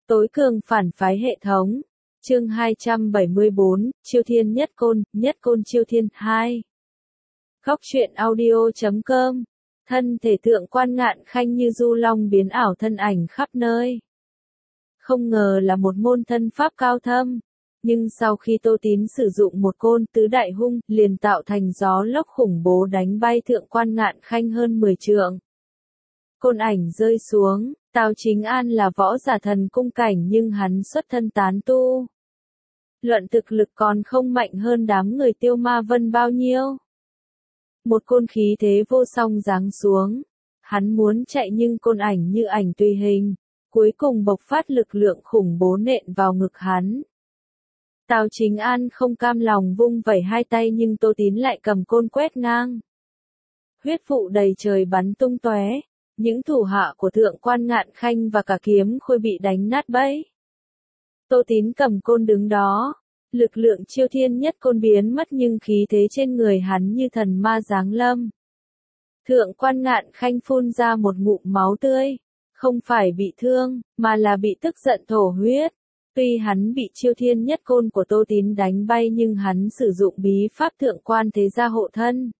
Tối cường phản phái hệ thống. Chương 274, Chiêu Thiên Nhất Côn Chiêu Thiên 2. Góc truyện audio.com. Thân thể Thượng Quan Ngạn Khanh như du long biến ảo thân ảnh khắp nơi. Không ngờ là một môn thân pháp cao thâm, nhưng sau khi Tô Tín sử dụng một côn tứ đại hung, liền tạo thành gió lốc khủng bố đánh bay Thượng Quan Ngạn Khanh hơn 10 trượng. Côn ảnh rơi xuống, Tào Chính An là võ giả thần cung cảnh nhưng hắn xuất thân tán tu. Luận thực lực còn không mạnh hơn đám người Tiêu Ma Vân bao nhiêu. Một côn khí thế vô song giáng xuống. Hắn muốn chạy nhưng côn ảnh như ảnh tùy hình, cuối cùng bộc phát lực lượng khủng bố nện vào ngực hắn. Tào Chính An không cam lòng vung vẩy hai tay nhưng Tô Tín lại cầm côn quét ngang. Huyết vụ đầy trời bắn tung tóe. Những thủ hạ của Thượng Quan Ngạn Khanh và cả Kiếm Khôi bị đánh nát bẫy. Tô Tín cầm côn đứng đó, lực lượng Chiêu Thiên Nhất Côn biến mất nhưng khí thế trên người hắn như thần ma giáng lâm. Thượng Quan Ngạn Khanh phun ra một ngụm máu tươi, không phải bị thương, mà là bị tức giận thổ huyết. Tuy hắn bị Chiêu Thiên Nhất Côn của Tô Tín đánh bay nhưng hắn sử dụng bí pháp Thượng Quan Thế Gia hộ thân.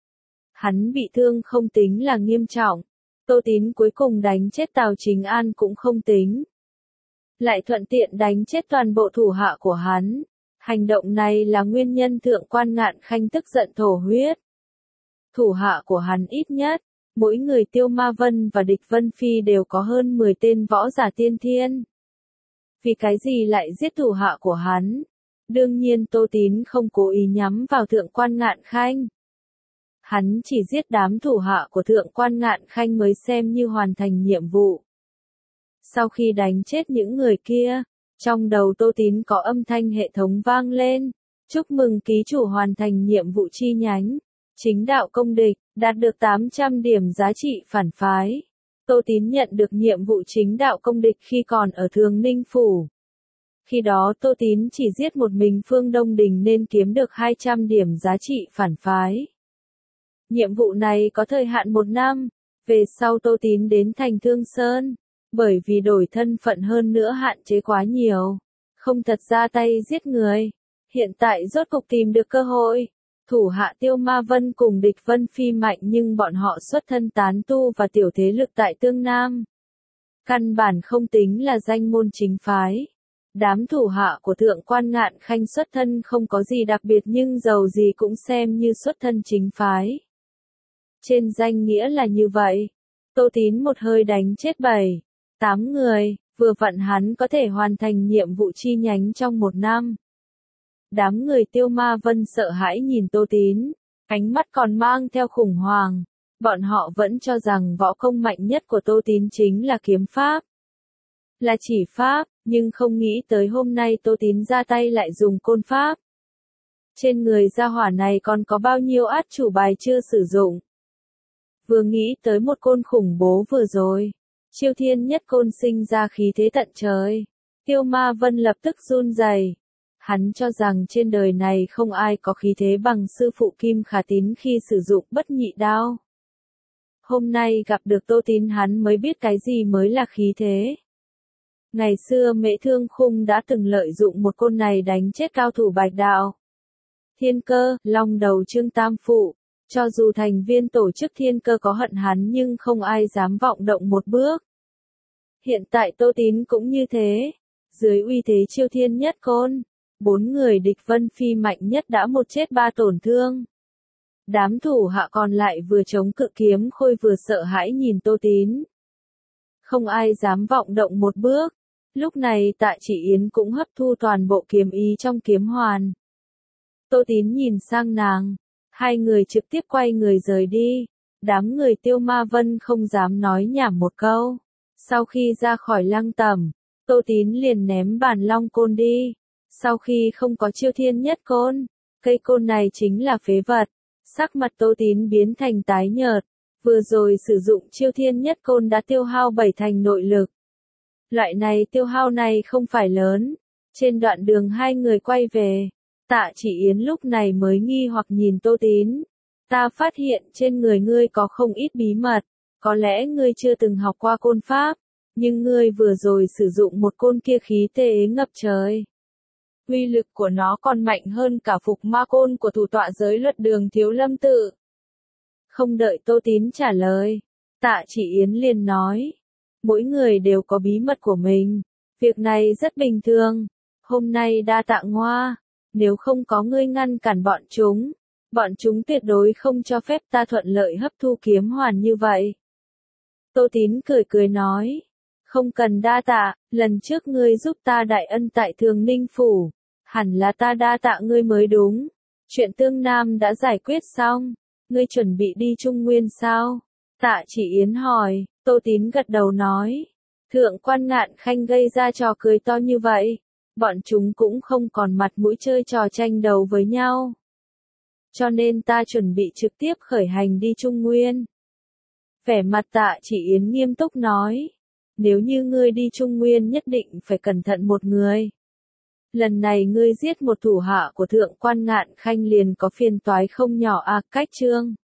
Hắn bị thương không tính là nghiêm trọng. Tô Tín cuối cùng đánh chết Tào Chính An cũng không tính. Lại thuận tiện đánh chết toàn bộ thủ hạ của hắn. Hành động này là nguyên nhân Thượng Quan Ngạn Khanh tức giận thổ huyết. Thủ hạ của hắn ít nhất, mỗi người Tiêu Ma Vân và Địch Vân Phi đều có hơn 10 tên võ giả tiên thiên. Vì cái gì lại giết thủ hạ của hắn? Đương nhiên Tô Tín không cố ý nhắm vào Thượng Quan Ngạn Khanh. Hắn chỉ giết đám thủ hạ của Thượng Quan Ngạn Khanh mới xem như hoàn thành nhiệm vụ. Sau khi đánh chết những người kia, trong đầu Tô Tín có âm thanh hệ thống vang lên. Chúc mừng ký chủ hoàn thành nhiệm vụ chi nhánh. Chính đạo công địch, đạt được 800 điểm giá trị phản phái. Tô Tín nhận được nhiệm vụ chính đạo công địch khi còn ở Thường Ninh Phủ. Khi đó Tô Tín chỉ giết một mình Phương Đông Đình nên kiếm được 200 điểm giá trị phản phái. Nhiệm vụ này có thời hạn 1 năm, về sau Tô Tín đến thành Thương Sơn, bởi vì đổi thân phận hơn nữa hạn chế quá nhiều, không thật ra tay giết người. Hiện tại rốt cục tìm được cơ hội, thủ hạ Tiêu Ma Vân cùng Địch Vân Phi mạnh nhưng bọn họ xuất thân tán tu và tiểu thế lực tại Tương Nam. Căn bản không tính là danh môn chính phái. Đám thủ hạ của Thượng Quan Ngạn Khanh xuất thân không có gì đặc biệt nhưng dầu gì cũng xem như xuất thân chính phái. Trên danh nghĩa là như vậy. Tô Tín một hơi đánh chết 7-8 người, vừa vặn hắn có thể hoàn thành nhiệm vụ chi nhánh trong 1 năm. Đám người Tiêu Ma Vân sợ hãi nhìn Tô Tín, ánh mắt còn mang theo khủng hoảng. Bọn họ vẫn cho rằng võ công mạnh nhất của Tô Tín chính là kiếm pháp. Là chỉ pháp, nhưng không nghĩ tới hôm nay Tô Tín ra tay lại dùng côn pháp. Trên người gia hỏa này còn có bao nhiêu át chủ bài chưa sử dụng. Vừa nghĩ tới một côn khủng bố vừa rồi, Chiêu Thiên Nhất Côn sinh ra khí thế tận trời. Tiêu Ma Vân lập tức run rẩy. Hắn cho rằng trên đời này không ai có khí thế bằng sư phụ Kim Khả Tín khi sử dụng bất nhị đao. Hôm nay gặp được Tô Tín hắn mới biết cái gì mới là khí thế. Ngày xưa Mễ Thương Khung đã từng lợi dụng một côn này đánh chết cao thủ Bạch Đạo. Thiên Cơ, long đầu Trương Tam Phụ. Cho dù thành viên tổ chức Thiên Cơ có hận hắn nhưng không ai dám vọng động một bước. Hiện tại Tô Tín cũng như thế. Dưới uy thế Chiêu Thiên Nhất Côn, 4 người Địch Vân Phi mạnh nhất đã 1 chết 3 tổn thương. Đám thủ hạ còn lại vừa chống cự Kiếm Khôi vừa sợ hãi nhìn Tô Tín. Không ai dám vọng động một bước. Lúc này Tạ Chỉ Yến cũng hấp thu toàn bộ kiếm ý trong kiếm hoàn. Tô Tín nhìn sang nàng. Hai người trực tiếp quay người rời đi. Đám người Tiêu Ma Vân không dám nói nhảm một câu. Sau khi ra khỏi lăng tẩm, Tô Tín liền ném bản long côn đi. Sau khi không có Chiêu Thiên Nhất Côn, cây côn này chính là phế vật. Sắc mặt Tô Tín biến thành tái nhợt. Vừa rồi sử dụng Chiêu Thiên Nhất Côn đã tiêu hao 7 thành nội lực. Loại này tiêu hao này không phải lớn. Trên đoạn đường hai người quay về, Tạ Chỉ Yến lúc này mới nghi hoặc nhìn Tô Tín. Ta phát hiện trên người ngươi có không ít bí mật, có lẽ ngươi chưa từng học qua côn pháp. Nhưng ngươi vừa rồi sử dụng một côn kia khí thế ngập trời. Uy lực của nó còn mạnh hơn cả phục ma côn của thủ tọa giới Luật Đường Thiếu Lâm tự. Không đợi Tô Tín trả lời, Tạ Chỉ Yến liền nói. Mỗi người đều có bí mật của mình. Việc này rất bình thường. Hôm nay đa tạ Ngoa. Nếu không có ngươi ngăn cản bọn chúng tuyệt đối không cho phép ta thuận lợi hấp thu kiếm hoàn như vậy. Tô Tín cười cười nói. Không cần đa tạ, lần trước ngươi giúp ta đại ân tại Thường Ninh Phủ. Hẳn là ta đa tạ ngươi mới đúng. Chuyện Tương Nam đã giải quyết xong. Ngươi chuẩn bị đi Trung Nguyên sao? Tạ Chỉ Yến hỏi. Tô Tín gật đầu nói. Thượng Quan Ngạn Khanh gây ra trò cười to như vậy. Bọn chúng cũng không còn mặt mũi chơi trò tranh đầu với nhau. Cho nên ta chuẩn bị trực tiếp khởi hành đi Trung Nguyên. Vẻ mặt Tạ Chỉ Yến nghiêm túc nói. Nếu như ngươi đi Trung Nguyên nhất định phải cẩn thận một người. Lần này ngươi giết một thủ hạ của Thượng Quan Ngạn Khanh liền có phiền toái không nhỏ à. Cách Trương